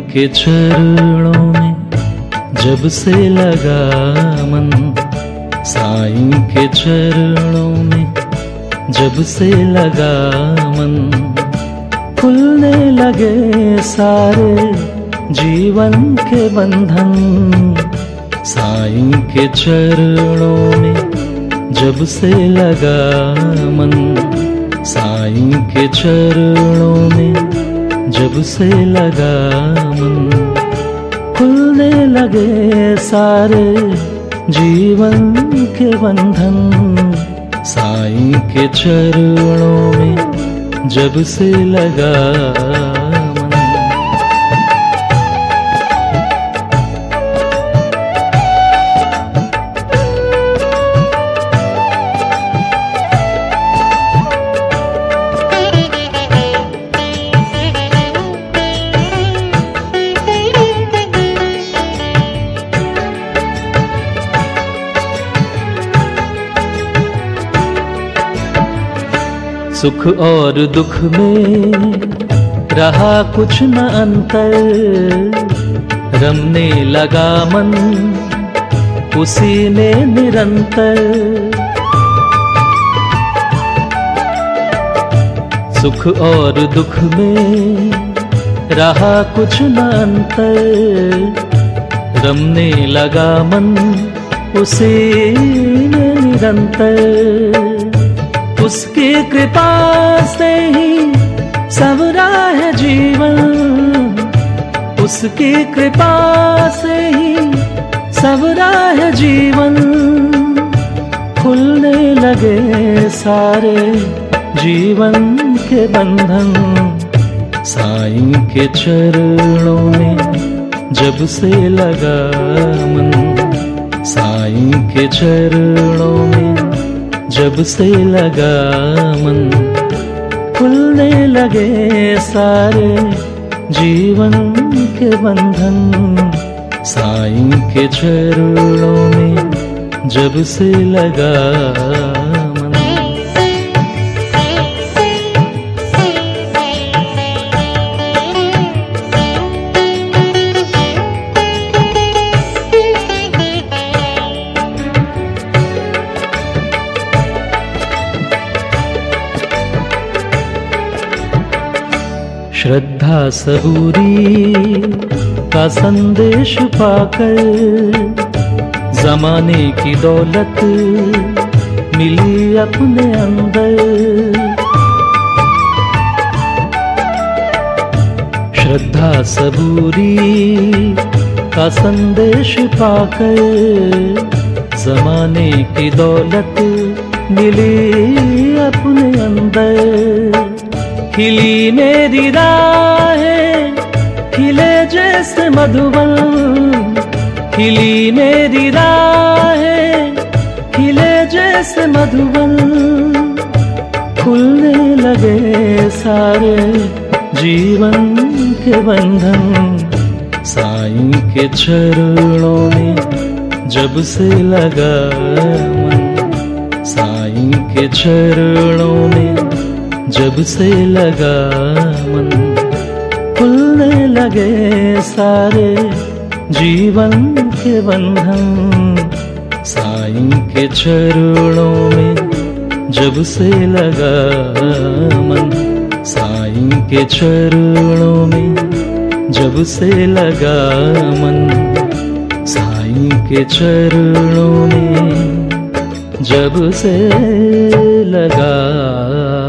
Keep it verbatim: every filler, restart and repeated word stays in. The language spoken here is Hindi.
के चरणों में जब से लगा मन, साईं के चरणों में जब से लगा मन, खुलने लगे सारे जीवन के बंधन। साईं के चरणों में जब से लगा मन, साईं के चरणों में जब से लगा मन, खुलने लगे सारे जीवन के बंधन। साईं के चरणों में जब से लगा मन। सुख और दुख में रहा कुछ न अंतर, रमने लगा मन उसी में निरंतर। सुख और दुख में रहा कुछ न अंतर, रमने लगा मन उसी में निरंतर। उसकी कृपा से ही संवरा है जीवन, उसकी कृपा से ही संवरा है जीवन। खुलने लगे सारे जीवन के बंधन। साईं के चरणों में जब से लगा मन, साईं के चरणों में जब से लगा मन, खुलने लगे सारे जीवन के बंधन। साईं के चरणों में जब से लगा मन। श्रद्धा सबूरी का संदेश पाकर, जमाने की दौलत मिली अपने अंदर। श्रद्धा सबूरी का संदेश पाकर, जमाने की दौलत मिली अपने अंदर। खिली मेरी राहें खिले जैसे मधुबन, खिली मेरी राहें खिले जैसे मधुबन। खुलने लगे सारे जीवन के बंधन। साईं के चरणों में जब से लगा मन, साईं के चरणों में जब से लगा मन, खुलने लगे सारे जीवन के बंधन। साईं के चरणों में जब से लगा मन, साईं के चरणों में जब से लगा मन, साईं के चरणों में जब से लगा